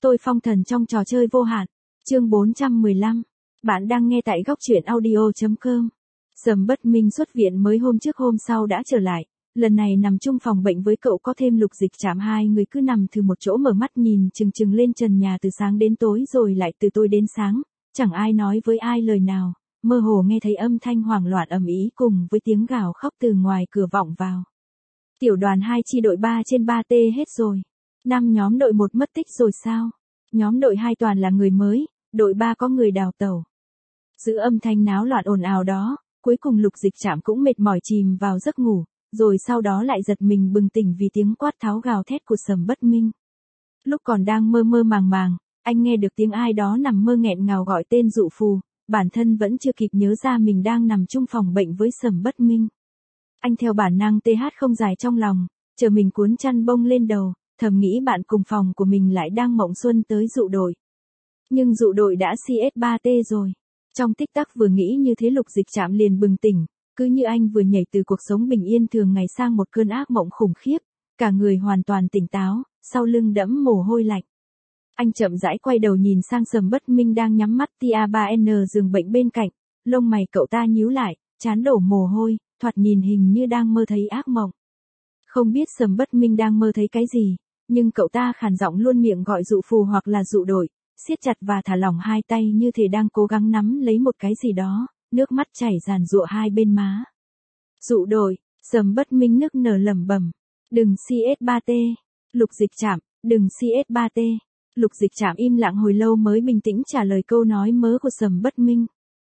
Tôi phong thần trong trò chơi vô hạn. Chương 415. Bạn đang nghe tại góc truyện audio.com. Sầm Bất Minh xuất viện mới hôm trước hôm sau đã trở lại. Lần này nằm chung phòng bệnh với cậu có thêm Lục Dịch Trạm, hai người cứ nằm thừ một chỗ mở mắt nhìn chừng chừng lên trần nhà từ sáng đến tối rồi lại từ tối đến sáng. Chẳng ai nói với ai lời nào, mơ hồ nghe thấy âm thanh hoảng loạn ầm ĩ cùng với tiếng gào khóc từ ngoài cửa vọng vào. Tiểu đoàn 2 chi đội 3 trên 3T hết rồi. 5 nhóm đội 1 mất tích rồi sao? Nhóm đội 2 toàn là người mới, đội 3 có người đào tẩu. Giữa âm thanh náo loạn ồn ào đó, cuối cùng Lục Dịch Trạm cũng mệt mỏi chìm vào giấc ngủ, rồi sau đó lại giật mình bừng tỉnh vì tiếng quát tháo gào thét của Sầm Bất Minh. Lúc còn đang mơ mơ màng màng, anh nghe được tiếng ai đó nằm mơ nghẹn ngào gọi tên Dụ Phù, bản thân vẫn chưa kịp nhớ ra mình đang nằm chung phòng bệnh với Sầm Bất Minh. Anh theo bản năng TH không dài trong lòng, chờ mình cuốn chăn bông lên đầu, thầm nghĩ bạn cùng phòng của mình lại đang mộng xuân tới Dụ đội. Nhưng Dụ đội đã CS3T rồi. Trong tích tắc vừa nghĩ như thế Lục Dịch Trạm liền bừng tỉnh, cứ như anh vừa nhảy từ cuộc sống bình yên thường ngày sang một cơn ác mộng khủng khiếp, cả người hoàn toàn tỉnh táo, sau lưng đẫm mồ hôi lạnh. Anh chậm rãi quay đầu nhìn sang Sầm Bất Minh đang nhắm mắt tia3N giường bệnh bên cạnh, lông mày cậu ta nhíu lại, trán đổ mồ hôi, thoạt nhìn hình như đang mơ thấy ác mộng. Không biết Sầm Bất Minh đang mơ thấy cái gì, nhưng cậu ta khàn giọng luôn miệng gọi Dụ Phù hoặc là Dụ đội, siết chặt và thả lỏng hai tay như thể đang cố gắng nắm lấy một cái gì đó, nước mắt chảy ràn rụa hai bên má. Dụ đội, Sầm Bất Minh nức nở lẩm bẩm, đừng CS3T, Lục Dịch Trạm, đừng CS3T. Lục Dịch Trạm im lặng hồi lâu mới bình tĩnh trả lời câu nói mớ của Sầm Bất Minh.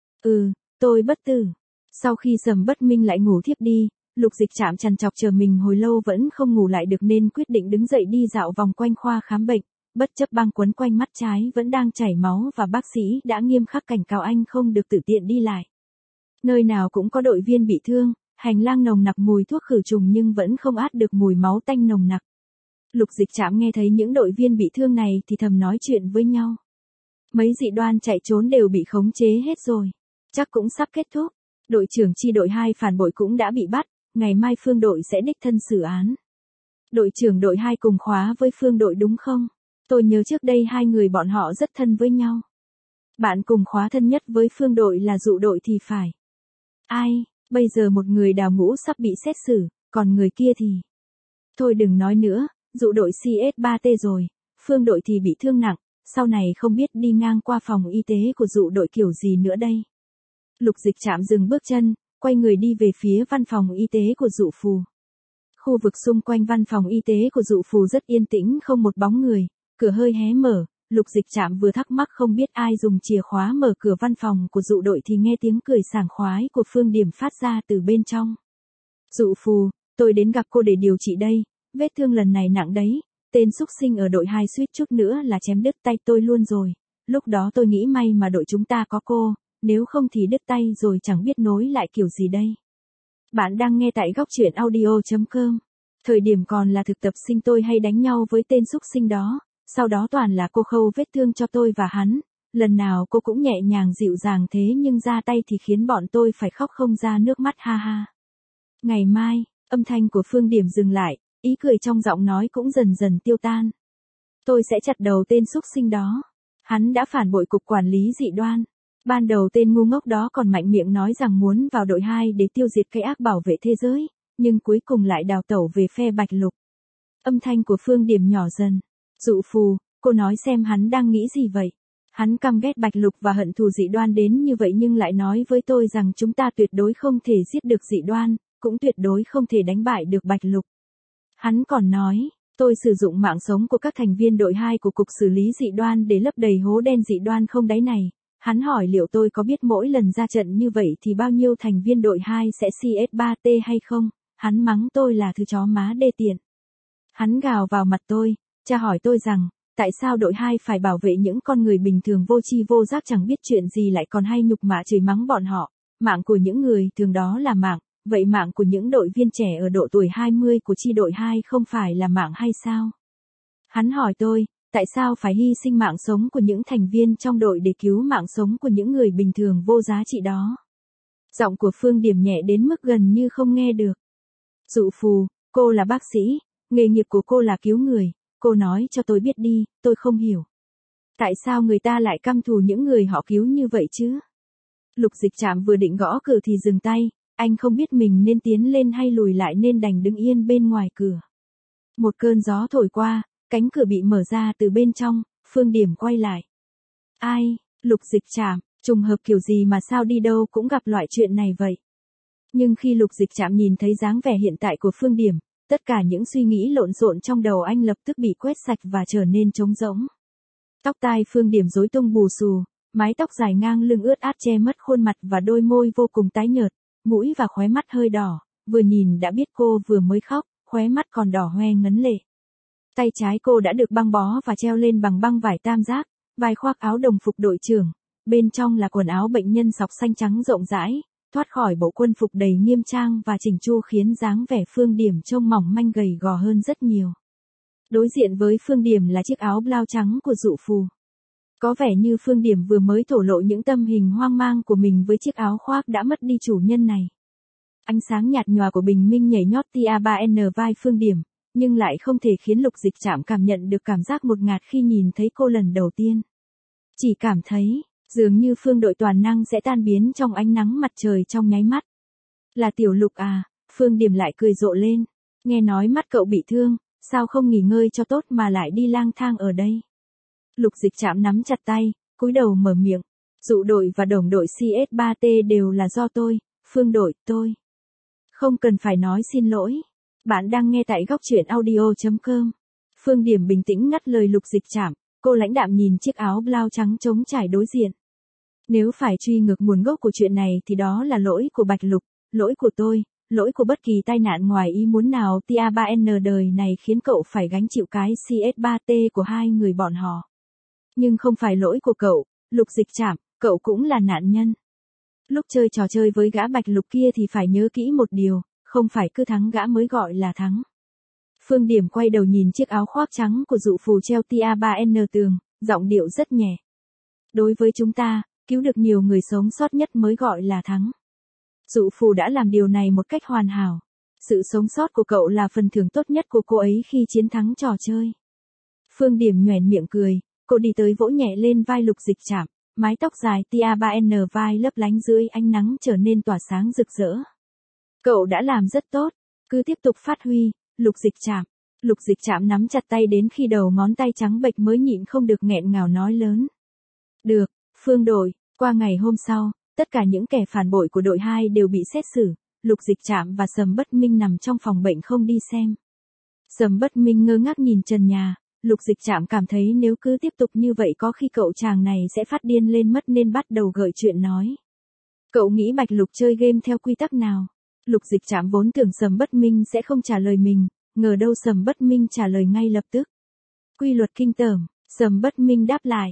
Tôi bất tử. Sau khi Sầm Bất Minh lại ngủ thiếp đi, Lục Dịch Trạm trằn trọc chờ mình hồi lâu vẫn không ngủ lại được nên quyết định đứng dậy đi dạo vòng quanh khoa khám bệnh, bất chấp băng quấn quanh mắt trái vẫn đang chảy máu và bác sĩ đã nghiêm khắc cảnh cáo anh không được tự tiện đi lại. Nơi nào cũng có đội viên bị thương, hành lang nồng nặc mùi thuốc khử trùng nhưng vẫn không át được mùi máu tanh nồng nặc. Lục Dịch Trạm nghe thấy những đội viên bị thương này thì thầm nói chuyện với nhau. Mấy dị đoan chạy trốn đều bị khống chế hết rồi, chắc cũng sắp kết thúc. Đội trưởng chi đội 2 phản bội cũng đã bị bắt, ngày mai Phương đội sẽ đích thân xử án. Đội trưởng đội 2 cùng khóa với Phương đội đúng không? Tôi nhớ trước đây hai người bọn họ rất thân với nhau. Bạn cùng khóa thân nhất với Phương đội là Dụ đội thì phải. Ai, bây giờ một người đào ngũ sắp bị xét xử, còn người kia thì... Thôi đừng nói nữa, Dụ đội CS3T rồi, Phương đội thì bị thương nặng, sau này không biết đi ngang qua phòng y tế của Dụ đội kiểu gì nữa đây. Lục Dịch Trạm dừng bước chân, quay người đi về phía văn phòng y tế của Dụ Phù. Khu vực xung quanh văn phòng y tế của Dụ Phù rất yên tĩnh không một bóng người, cửa hơi hé mở, Lục Dịch Trạm vừa thắc mắc không biết ai dùng chìa khóa mở cửa văn phòng của Dụ đội thì nghe tiếng cười sảng khoái của Phương Điểm phát ra từ bên trong. Dụ Phù, tôi đến gặp cô để điều trị đây, vết thương lần này nặng đấy, tên xúc sinh ở đội 2 suýt chút nữa là chém đứt tay tôi luôn rồi, lúc đó tôi nghĩ may mà đội chúng ta có cô, nếu không thì đứt tay rồi chẳng biết nối lại kiểu gì đây. Bạn đang nghe tại góc truyện audio.com. Thời điểm còn là thực tập sinh tôi hay đánh nhau với tên xúc sinh đó, sau đó toàn là cô khâu vết thương cho tôi và hắn, lần nào cô cũng nhẹ nhàng dịu dàng thế nhưng ra tay thì khiến bọn tôi phải khóc không ra nước mắt ha ha. Ngày mai, âm thanh của Phương Điểm dừng lại, ý cười trong giọng nói cũng dần dần tiêu tan. Tôi sẽ chặt đầu tên xúc sinh đó. Hắn đã phản bội cục quản lý dị đoan. Ban đầu tên ngu ngốc đó còn mạnh miệng nói rằng muốn vào đội 2 để tiêu diệt cái ác bảo vệ thế giới, nhưng cuối cùng lại đào tẩu về phe Bạch Lục. Âm thanh của Phương Điểm nhỏ dần. Dụ Phù, cô nói xem hắn đang nghĩ gì vậy? Hắn căm ghét Bạch Lục và hận thù dị đoan đến như vậy nhưng lại nói với tôi rằng chúng ta tuyệt đối không thể giết được dị đoan, cũng tuyệt đối không thể đánh bại được Bạch Lục. Hắn còn nói, tôi sử dụng mạng sống của các thành viên đội 2 của Cục Xử lý Dị đoan để lấp đầy hố đen dị đoan không đáy này. Hắn hỏi liệu tôi có biết mỗi lần ra trận như vậy thì bao nhiêu thành viên đội 2 sẽ CS3T hay không? Hắn mắng tôi là thứ chó má đê tiện. Hắn gào vào mặt tôi, tra hỏi tôi rằng, tại sao đội 2 phải bảo vệ những con người bình thường vô tri vô giác chẳng biết chuyện gì lại còn hay nhục mạ chửi mắng bọn họ. Mạng của những người thường đó là mạng, vậy mạng của những đội viên trẻ ở độ tuổi 20 của chi đội 2 không phải là mạng hay sao? Hắn hỏi tôi, tại sao phải hy sinh mạng sống của những thành viên trong đội để cứu mạng sống của những người bình thường vô giá trị đó? Giọng của Phương Điểm nhẹ đến mức gần như không nghe được. Dụ Phù, cô là bác sĩ, nghề nghiệp của cô là cứu người, cô nói cho tôi biết đi, tôi không hiểu. Tại sao người ta lại căm thù những người họ cứu như vậy chứ? Lục Dịch Trạm vừa định gõ cửa thì dừng tay, anh không biết mình nên tiến lên hay lùi lại nên đành đứng yên bên ngoài cửa. Một cơn gió thổi qua, cánh cửa bị mở ra từ bên trong, Phương Điểm quay lại. Ai, Lục Dịch Trạm, trùng hợp kiểu gì mà sao đi đâu cũng gặp loại chuyện này vậy? Nhưng khi Lục Dịch Trạm nhìn thấy dáng vẻ hiện tại của Phương Điểm, tất cả những suy nghĩ lộn xộn trong đầu anh lập tức bị quét sạch và trở nên trống rỗng. Tóc tai Phương Điểm rối tung bù xù, mái tóc dài ngang lưng ướt át che mất khuôn mặt và đôi môi vô cùng tái nhợt, mũi và khóe mắt hơi đỏ, vừa nhìn đã biết cô vừa mới khóc, khóe mắt còn đỏ hoe ngấn lệ. Tay trái cô đã được băng bó và treo lên bằng băng vải tam giác, vai khoác áo đồng phục đội trưởng, bên trong là quần áo bệnh nhân sọc xanh trắng rộng rãi, thoát khỏi bộ quân phục đầy nghiêm trang và chỉnh chu khiến dáng vẻ Phương Điểm trông mỏng manh gầy gò hơn rất nhiều. Đối diện với Phương Điểm là chiếc áo blau trắng của Dụ Phù. Có vẻ như Phương Điểm vừa mới thổ lộ những tâm hình hoang mang của mình với chiếc áo khoác đã mất đi chủ nhân này. Ánh sáng nhạt nhòa của bình minh nhảy nhót tia 3N vai Phương Điểm, nhưng lại không thể khiến Lục Dịch Trạm cảm nhận được cảm giác ngột ngạt khi nhìn thấy cô lần đầu tiên. Chỉ cảm thấy, dường như Phương đội toàn năng sẽ tan biến trong ánh nắng mặt trời trong nháy mắt. Là Tiểu Lục à, Phương Điểm lại cười rộ lên. Nghe nói mắt cậu bị thương, sao không nghỉ ngơi cho tốt mà lại đi lang thang ở đây? Lục Dịch Trạm nắm chặt tay, cúi đầu mở miệng. Dụ đội và đồng đội CS3T đều là do tôi, Phương đội, tôi. Không cần phải nói xin lỗi. Bạn đang nghe tại góc truyện audio.com. Phương Điểm bình tĩnh ngắt lời Lục Dịch Trạm, cô lãnh đạm nhìn chiếc áo blau trắng trống trải đối diện. Nếu phải truy ngược nguồn gốc của chuyện này thì đó là lỗi của Bạch Lục, lỗi của tôi, lỗi của bất kỳ tai nạn ngoài ý muốn nào tia 3N đời này khiến cậu phải gánh chịu cái CS3T của hai người bọn họ. Nhưng không phải lỗi của cậu, Lục Dịch Trạm, cậu cũng là nạn nhân. Lúc chơi trò chơi với gã Bạch Lục kia thì phải nhớ kỹ một điều, không phải cứ thắng gã mới gọi là thắng. Phương Điểm quay đầu nhìn chiếc áo khoác trắng của Dụ Phù treo tia 3N tường, giọng điệu rất nhẹ. Đối với chúng ta, cứu được nhiều người sống sót nhất mới gọi là thắng. Dụ Phù đã làm điều này một cách hoàn hảo. Sự sống sót của cậu là phần thưởng tốt nhất của cô ấy khi chiến thắng trò chơi. Phương Điểm nhoẻn miệng cười, cô đi tới vỗ nhẹ lên vai Lục Dịch Trạm, mái tóc dài tia 3N vai lấp lánh dưới ánh nắng trở nên tỏa sáng rực rỡ. Cậu đã làm rất tốt, cứ tiếp tục phát huy, Lục Dịch Trạm. Lục Dịch Trạm nắm chặt tay đến khi đầu ngón tay trắng bệch mới nhịn không được nghẹn ngào nói lớn. Được, Phương đội, qua ngày hôm sau, tất cả những kẻ phản bội của đội 2 đều bị xét xử, Lục Dịch Trạm và Sầm Bất Minh nằm trong phòng bệnh không đi xem. Sầm Bất Minh ngơ ngác nhìn trần nhà, Lục Dịch Trạm cảm thấy nếu cứ tiếp tục như vậy có khi cậu chàng này sẽ phát điên lên mất nên bắt đầu gợi chuyện nói. Cậu nghĩ Bạch Lục chơi game theo quy tắc nào? Lục Dịch Trạm vốn tưởng Sầm Bất Minh sẽ không trả lời mình, ngờ đâu Sầm Bất Minh trả lời ngay lập tức. Quy luật kinh tởm, Sầm Bất Minh đáp lại.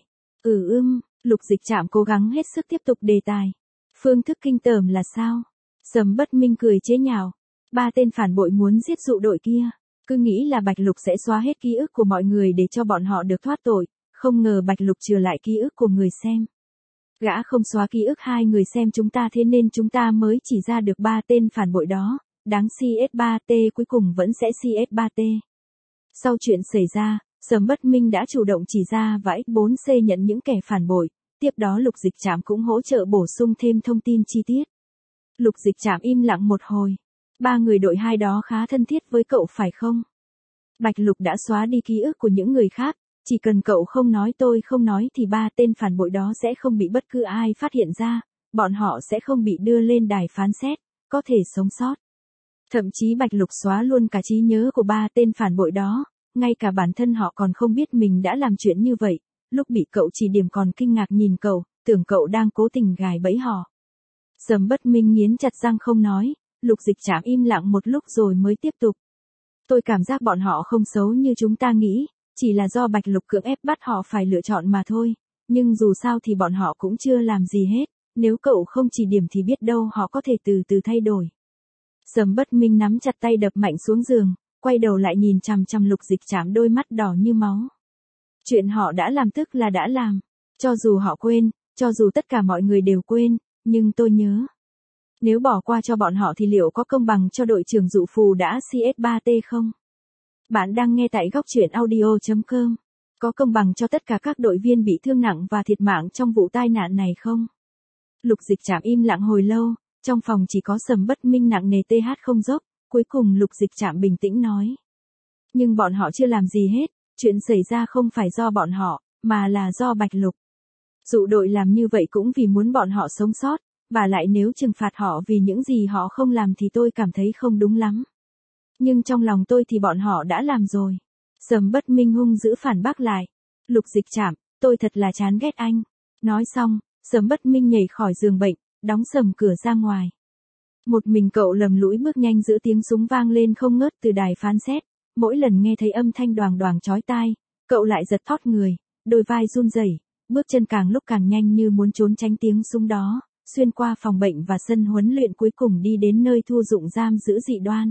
Lục Dịch Trạm cố gắng hết sức tiếp tục đề tài. Phương thức kinh tởm là sao? Sầm Bất Minh cười chế nhạo. 3 tên phản bội muốn giết Dụ đội kia. Cứ nghĩ là Bạch Lục sẽ xóa hết ký ức của mọi người để cho bọn họ được thoát tội, không ngờ Bạch Lục chừa lại ký ức của người xem. Gã không xóa ký ức hai người xem chúng ta thế nên chúng ta mới chỉ ra được 3 tên phản bội đó, đáng CS3T cuối cùng vẫn sẽ CS3T. Sau chuyện xảy ra, Sầm Bất Minh đã chủ động chỉ ra và X4C nhận những kẻ phản bội, tiếp đó Lục Dịch Trạm cũng hỗ trợ bổ sung thêm thông tin chi tiết. Lục Dịch Trạm im lặng một hồi. 3 người đội 2 đó khá thân thiết với cậu phải không? Bạch Lục đã xóa đi ký ức của những người khác, chỉ cần cậu không nói tôi không nói thì 3 tên phản bội đó sẽ không bị bất cứ ai phát hiện ra, bọn họ sẽ không bị đưa lên đài phán xét, có thể sống sót. Thậm chí Bạch Lục xóa luôn cả trí nhớ của 3 tên phản bội đó, ngay cả bản thân họ còn không biết mình đã làm chuyện như vậy, lúc bị cậu chỉ điểm còn kinh ngạc nhìn cậu, tưởng cậu đang cố tình gài bẫy họ. Sầm Bất Minh nghiến chặt răng không nói, Lục Dịch Trạm im lặng một lúc rồi mới tiếp tục. Tôi cảm giác bọn họ không xấu như chúng ta nghĩ, chỉ là do Bạch Lục cưỡng ép bắt họ phải lựa chọn mà thôi, nhưng dù sao thì bọn họ cũng chưa làm gì hết, nếu cậu không chỉ điểm thì biết đâu họ có thể từ từ thay đổi. Sầm Bất Minh nắm chặt tay đập mạnh xuống giường, quay đầu lại nhìn chằm chằm Lục Dịch Trạm đôi mắt đỏ như máu. Chuyện họ đã làm tức là đã làm, cho dù họ quên, cho dù tất cả mọi người đều quên, nhưng tôi nhớ. Nếu bỏ qua cho bọn họ thì liệu có công bằng cho đội trưởng Dụ Phù đã CS3T không? Bạn đang nghe tại góc truyện audio.com. có công bằng cho tất cả các đội viên bị thương nặng và thiệt mạng trong vụ tai nạn này không? Lục Dịch Trạm im lặng hồi lâu, trong phòng chỉ có Sầm Bất Minh nặng nề TH không dốc, cuối cùng Lục Dịch Trạm bình tĩnh nói. Nhưng bọn họ chưa làm gì hết, chuyện xảy ra không phải do bọn họ, mà là do Bạch Lục. Dụ đội làm như vậy cũng vì muốn bọn họ sống sót, và lại nếu trừng phạt họ vì những gì họ không làm thì tôi cảm thấy không đúng lắm. Nhưng trong lòng tôi thì bọn họ đã làm rồi. Sầm Bất Minh hung dữ phản bác lại. Lục Dịch Trạm, tôi thật là chán ghét anh. Nói xong, Sầm Bất Minh nhảy khỏi giường bệnh, đóng sầm cửa ra ngoài. Một mình cậu lầm lũi bước nhanh giữa tiếng súng vang lên không ngớt từ đài phán xét. Mỗi lần nghe thấy âm thanh đoàng đoàng chói tai, cậu lại giật thót người, đôi vai run rẩy, bước chân càng lúc càng nhanh như muốn trốn tránh tiếng súng đó, xuyên qua phòng bệnh và sân huấn luyện cuối cùng đi đến nơi thu dụng giam giữ Dị Đoan.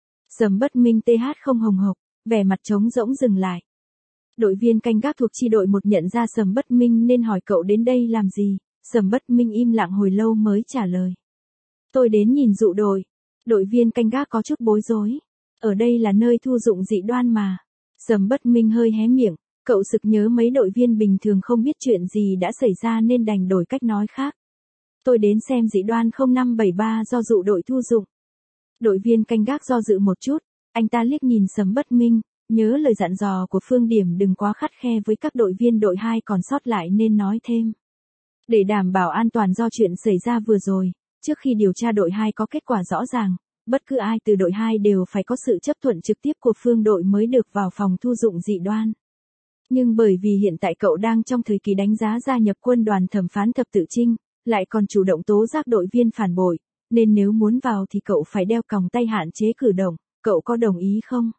Sầm Bất Minh TH không hồng hộc, vẻ mặt trống rỗng dừng lại. Đội viên canh gác thuộc chi đội 1 nhận ra Sầm Bất Minh nên hỏi cậu đến đây làm gì. Sầm Bất Minh im lặng hồi lâu mới trả lời. Tôi đến nhìn dụ đội. Đội viên canh gác có chút bối rối. Ở đây là nơi thu dụng Dị Đoan mà. Sầm Bất Minh hơi hé miệng, cậu sực nhớ mấy đội viên bình thường không biết chuyện gì đã xảy ra nên đành đổi cách nói khác. Tôi đến xem Dị Đoan 0573 do dụ đội thu dụng. Đội viên canh gác do dự một chút, anh ta liếc nhìn Sầm Bất Minh, nhớ lời dặn dò của Phương Điểm đừng quá khắt khe với các đội viên đội 2 còn sót lại nên nói thêm. Để đảm bảo an toàn do chuyện xảy ra vừa rồi, trước khi điều tra đội 2 có kết quả rõ ràng, bất cứ ai từ đội 2 đều phải có sự chấp thuận trực tiếp của Phương đội mới được vào phòng thu dụng Dị Đoan. Nhưng bởi vì hiện tại cậu đang trong thời kỳ đánh giá gia nhập quân đoàn thẩm phán Thập Tự Chinh, lại còn chủ động tố giác đội viên phản bội, nên nếu muốn vào thì cậu phải đeo còng tay hạn chế cử động, cậu có đồng ý không?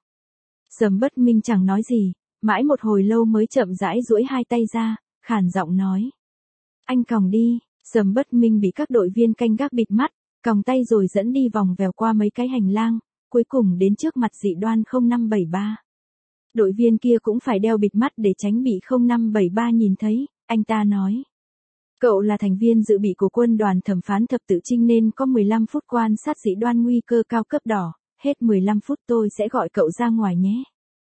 Sầm Bất Minh chẳng nói gì, mãi một hồi lâu mới chậm rãi duỗi hai tay ra, khàn giọng nói. Anh còng đi. Sầm Bất Minh bị các đội viên canh gác bịt mắt, còng tay rồi dẫn đi vòng vèo qua mấy cái hành lang, cuối cùng đến trước mặt Dị Đoan 0573. Đội viên kia cũng phải đeo bịt mắt để tránh bị 0573 nhìn thấy, anh ta nói. Cậu là thành viên dự bị của quân đoàn thẩm phán Thập Tự Chinh nên có 15 phút quan sát Dị Đoan nguy cơ cao cấp đỏ, hết 15 phút tôi sẽ gọi cậu ra ngoài nhé.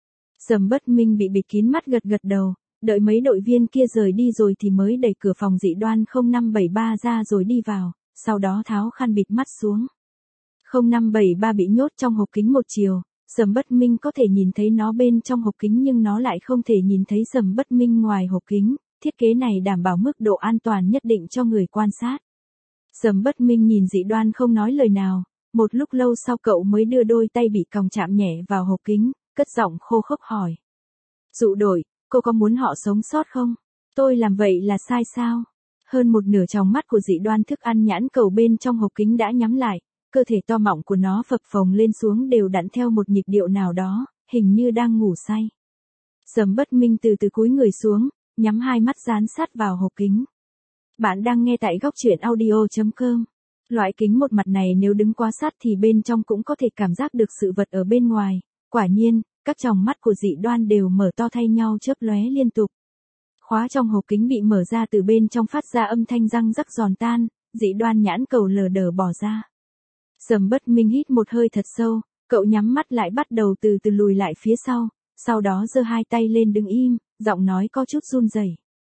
Sầm Bất Minh bị bịt kín mắt gật gật đầu, đợi mấy đội viên kia rời đi rồi thì mới đẩy cửa phòng Dị Đoan 0573 ra rồi đi vào, sau đó tháo khăn bịt mắt xuống. 0573 bị nhốt trong hộp kính một chiều, Sầm Bất Minh có thể nhìn thấy nó bên trong hộp kính nhưng nó lại không thể nhìn thấy Sầm Bất Minh ngoài hộp kính, thiết kế này đảm bảo mức độ an toàn nhất định cho người quan sát. Sầm Bất Minh nhìn Dị Đoan không nói lời nào, một lúc lâu sau cậu mới đưa đôi tay bị còng chạm nhẹ vào hộp kính, cất giọng khô khốc hỏi. Dụ đội, cô có muốn họ sống sót không? Tôi làm vậy là sai sao? Hơn một nửa tròng mắt của Dị Đoan thức ăn nhãn cầu bên trong hộp kính đã nhắm lại, cơ thể to mọng của nó phập phồng lên xuống đều đặn theo một nhịp điệu nào đó, hình như đang ngủ say. Sầm Bất Minh từ từ cúi người xuống, nhắm hai mắt dán sát vào hộp kính. Bạn đang nghe tại góc truyện audio.com. Loại kính một mặt này nếu đứng quá sát thì bên trong cũng có thể cảm giác được sự vật ở bên ngoài. Quả nhiên, các tròng mắt của Dị Đoan đều mở to thay nhau chớp lóe liên tục. Khóa trong hộp kính bị mở ra từ bên trong phát ra âm thanh răng rắc giòn tan, Dị Đoan nhãn cầu lờ đờ bỏ ra. Sầm Bất Minh hít một hơi thật sâu, cậu nhắm mắt lại bắt đầu từ từ lùi lại phía sau đó giơ hai tay lên đứng im, giọng nói có chút run rẩy.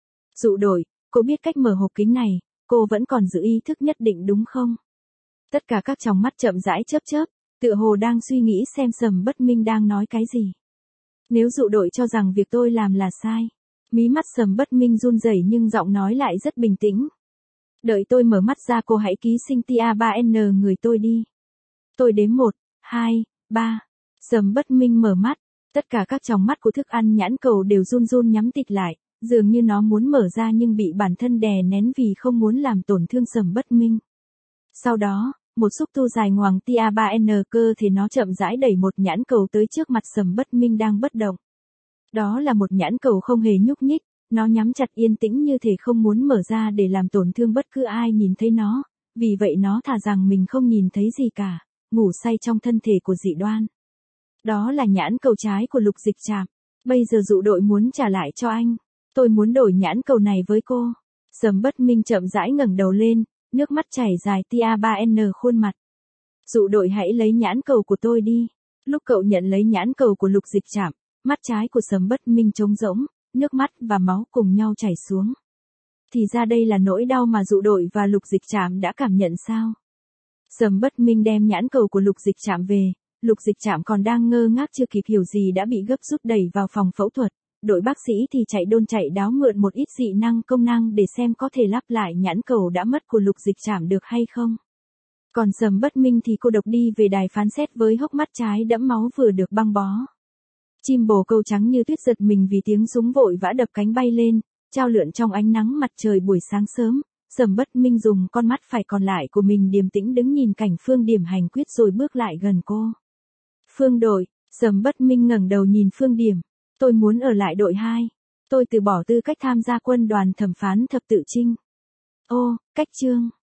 Dụ đội, cô biết cách mở hộp kính này, cô vẫn còn giữ ý thức nhất định đúng không? Tất cả các tròng mắt chậm rãi chớp chớp, tựa hồ đang suy nghĩ xem Sầm Bất Minh đang nói cái gì. Nếu dụ đội cho rằng việc tôi làm là sai. Mí mắt Sầm Bất Minh run rẩy nhưng giọng nói lại rất bình tĩnh. Đợi tôi mở mắt ra cô hãy ký sinh TA3N người tôi đi. Tôi đếm 1, 2, 3. Sầm Bất Minh mở mắt. Tất cả các tròng mắt của thức ăn nhãn cầu đều run run nhắm tịt lại, dường như nó muốn mở ra nhưng bị bản thân đè nén vì không muốn làm tổn thương Sầm Bất Minh. Sau đó, một xúc tu dài ngoằng TA3N cơ thể nó chậm rãi đẩy một nhãn cầu tới trước mặt Sầm Bất Minh đang bất động. Đó là một nhãn cầu không hề nhúc nhích, nó nhắm chặt yên tĩnh như thể không muốn mở ra để làm tổn thương bất cứ ai nhìn thấy nó, vì vậy nó thà rằng mình không nhìn thấy gì cả, ngủ say trong thân thể của Dị Đoan. Đó là nhãn cầu trái của Lục Dịch Trạm. Bây giờ dụ đội muốn trả lại cho anh. Tôi muốn đổi nhãn cầu này với cô. Sầm Bất Minh chậm rãi ngẩng đầu lên, nước mắt chảy dài TA3N khuôn mặt. Dụ đội hãy lấy nhãn cầu của tôi đi. Lúc cậu nhận lấy nhãn cầu của Lục Dịch Trạm, mắt trái của Sầm Bất Minh trống rỗng, nước mắt và máu cùng nhau chảy xuống. Thì ra đây là nỗi đau mà Dụ Đội và Lục Dịch Trạm đã cảm nhận sao? Sầm Bất Minh đem nhãn cầu của Lục Dịch Trạm về, Lục Dịch Trạm còn đang ngơ ngác chưa kịp hiểu gì đã bị gấp rút đẩy vào phòng phẫu thuật, đội bác sĩ thì chạy đôn chạy đáo mượn một ít dị năng công năng để xem có thể lắp lại nhãn cầu đã mất của Lục Dịch Trạm được hay không. Còn Sầm Bất Minh thì cô độc đi về đài phán xét với hốc mắt trái đẫm máu vừa được băng bó. Chim bồ câu trắng như tuyết giật mình vì tiếng súng vội vã đập cánh bay lên, trao lượn trong ánh nắng mặt trời buổi sáng sớm. Sầm Bất Minh dùng con mắt phải còn lại của mình điềm tĩnh đứng nhìn cảnh Phương Điểm hành quyết rồi bước lại gần cô. Phương đội, Sầm Bất Minh ngẩng đầu nhìn Phương Điểm. Tôi muốn ở lại đội 2. Tôi từ bỏ tư cách tham gia quân đoàn thẩm phán thập tự chinh. Ô, cách chương.